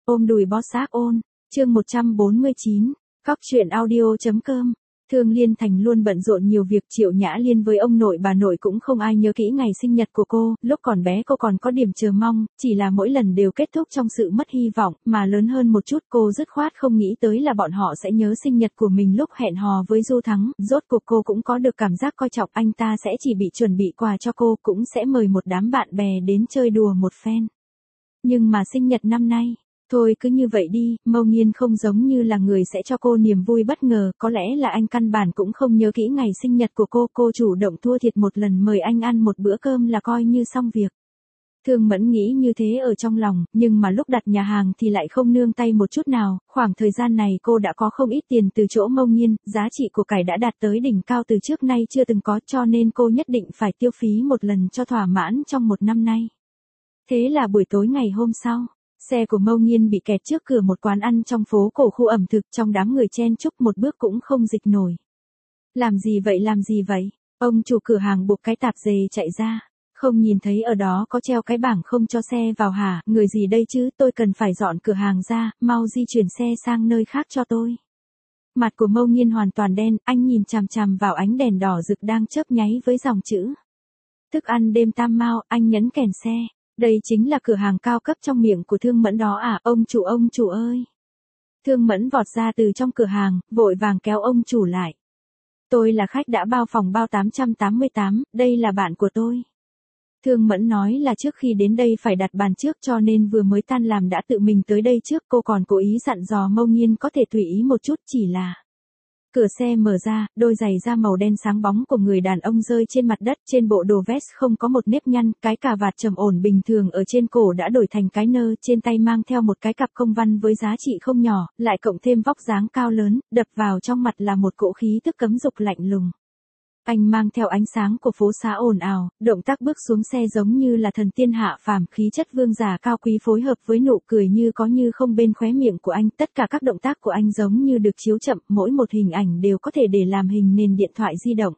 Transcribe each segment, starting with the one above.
Ôm đùi bó xác ôn, chương 149, Cóc truyện audio.com. Thương Liên Thành luôn bận rộn nhiều việc, Triệu Nhã Liên với ông nội bà nội cũng không ai nhớ kỹ ngày sinh nhật của cô, lúc còn bé cô còn có điểm chờ mong, chỉ là mỗi lần đều kết thúc trong sự mất hy vọng, mà lớn hơn một chút cô dứt khoát không nghĩ tới là bọn họ sẽ nhớ sinh nhật của mình lúc hẹn hò với Du Thắng, rốt cuộc cô cũng có được cảm giác coi trọng anh ta sẽ chỉ bị chuẩn bị quà cho cô, cũng sẽ mời một đám bạn bè đến chơi đùa một phen. Nhưng mà sinh nhật năm nay, thôi cứ như vậy đi, Mâu Nghiên không giống như là người sẽ cho cô niềm vui bất ngờ, có lẽ là anh căn bản cũng không nhớ kỹ ngày sinh nhật của cô chủ động thua thiệt một lần mời anh ăn một bữa cơm là coi như xong việc. Thương Mẫn nghĩ như thế ở trong lòng, nhưng mà lúc đặt nhà hàng thì lại không nương tay một chút nào, khoảng thời gian này cô đã có không ít tiền từ chỗ Mâu Nghiên, giá trị của cải đã đạt tới đỉnh cao từ trước nay chưa từng có, cho nên cô nhất định phải tiêu phí một lần cho thỏa mãn trong một năm nay. Thế là buổi tối ngày hôm sau, xe của Mâu Nghiên bị kẹt trước cửa một quán ăn trong phố cổ khu ẩm thực, trong đám người chen chúc một bước cũng không dịch nổi. Làm gì vậy? Ông chủ cửa hàng buộc cái tạp dề chạy ra. Không nhìn thấy ở đó có treo cái bảng không cho xe vào hả? Người gì đây chứ, tôi cần phải dọn cửa hàng ra, mau di chuyển xe sang nơi khác cho tôi. Mặt của Mâu Nghiên hoàn toàn đen, anh nhìn chằm chằm vào ánh đèn đỏ rực đang chớp nháy với dòng chữ thức ăn đêm Tam Mao, anh nhấn kèn xe. Đây chính là cửa hàng cao cấp trong miệng của Thương Mẫn đó à, ông chủ ơi. Thương Mẫn vọt ra từ trong cửa hàng, vội vàng kéo ông chủ lại. Tôi là khách đã bao phòng bao 888, đây là bạn của tôi. Thương Mẫn nói là trước khi đến đây phải đặt bàn trước cho nên vừa mới tan làm đã tự mình tới đây trước, cô còn cố ý dặn dò Mâu Nghiên có thể tùy ý một chút, chỉ là cửa xe mở ra, đôi giày da màu đen sáng bóng của người đàn ông rơi trên mặt đất, trên bộ đồ vest không có một nếp nhăn, cái cà vạt trầm ổn bình thường ở trên cổ đã đổi thành cái nơ, trên tay mang theo một cái cặp công văn với giá trị không nhỏ, lại cộng thêm vóc dáng cao lớn, đập vào trong mặt là một cỗ khí tức cấm dục lạnh lùng. Anh mang theo ánh sáng của phố xá ồn ào, động tác bước xuống xe giống như là thần tiên hạ phàm, khí chất vương giả cao quý phối hợp với nụ cười như có như không bên khóe miệng của anh, tất cả các động tác của anh giống như được chiếu chậm, mỗi một hình ảnh đều có thể để làm hình nền điện thoại di động.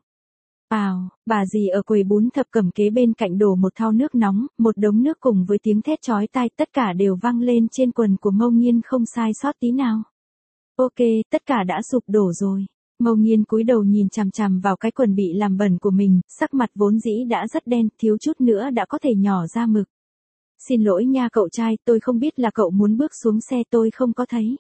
Bà dì ở quầy bún thập cẩm kế bên cạnh đổ một thau nước nóng, một đống nước cùng với tiếng thét chói tai, tất cả đều vang lên trên quần của Mâu Nghiên không sai sót tí nào. Ok, tất cả đã sụp đổ rồi. Mâu Nghiên cúi đầu nhìn chằm chằm vào cái quần bị làm bẩn của mình, sắc mặt vốn dĩ đã rất đen, thiếu chút nữa đã có thể nhỏ ra mực. Xin lỗi nha cậu trai, tôi không biết là cậu muốn bước xuống xe, tôi không có thấy.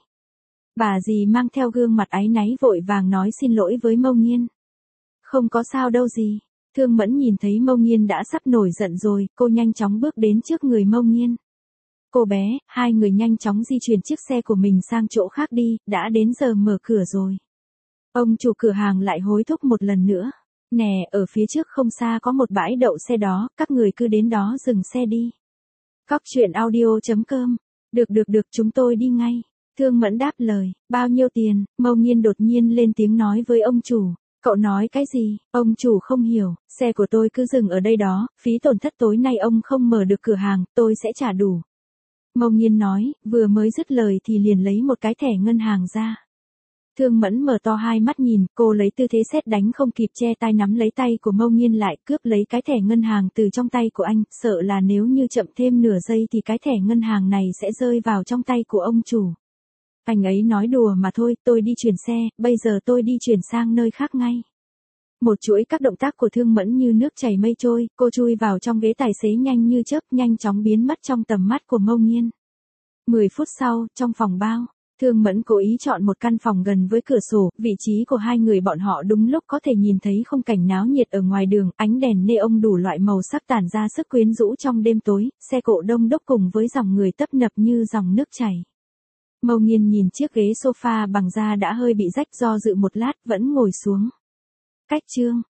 Bà dì mang theo gương mặt áy náy vội vàng nói xin lỗi với Mâu Nghiên. Không có sao đâu gì. Thương Mẫn nhìn thấy Mâu Nghiên đã sắp nổi giận rồi, cô nhanh chóng bước đến trước người Mâu Nghiên. Cô bé, hai người nhanh chóng di chuyển chiếc xe của mình sang chỗ khác đi, đã đến giờ mở cửa rồi. Ông chủ cửa hàng lại hối thúc một lần nữa. Nè, ở phía trước không xa có một bãi đậu xe đó, các người cứ đến đó dừng xe đi. Cóc truyện audio.com. Được, chúng tôi đi ngay. Thương Mẫn đáp lời, bao nhiêu tiền? Mâu Nghiên đột nhiên lên tiếng nói với ông chủ. Cậu nói cái gì? Ông chủ không hiểu, xe của tôi cứ dừng ở đây đó, phí tổn thất tối nay ông không mở được cửa hàng, tôi sẽ trả đủ. Mâu Nghiên nói, vừa mới dứt lời thì liền lấy một cái thẻ ngân hàng ra. Thương Mẫn mở to hai mắt nhìn, cô lấy tư thế sét đánh không kịp che tay nắm lấy tay của Mâu Nghiên lại, cướp lấy cái thẻ ngân hàng từ trong tay của anh, sợ là nếu như chậm thêm nửa giây thì cái thẻ ngân hàng này sẽ rơi vào trong tay của ông chủ. Anh ấy nói đùa mà thôi, tôi đi chuyển xe, bây giờ tôi đi chuyển sang nơi khác ngay. Một chuỗi các động tác của Thương Mẫn như nước chảy mây trôi, cô chui vào trong ghế tài xế nhanh như chớp, nhanh chóng biến mất trong tầm mắt của Mâu Nghiên. 10 phút sau, trong phòng bao, Thương Mẫn cố ý chọn một căn phòng gần với cửa sổ, vị trí của hai người bọn họ đúng lúc có thể nhìn thấy khung cảnh náo nhiệt ở ngoài đường, ánh đèn neon đủ loại màu sắc tản ra sức quyến rũ trong đêm tối, xe cộ đông đúc cùng với dòng người tấp nập như dòng nước chảy. Mâu Nghiên nhìn chiếc ghế sofa bằng da đã hơi bị rách, do dự một lát vẫn ngồi xuống. Cách chương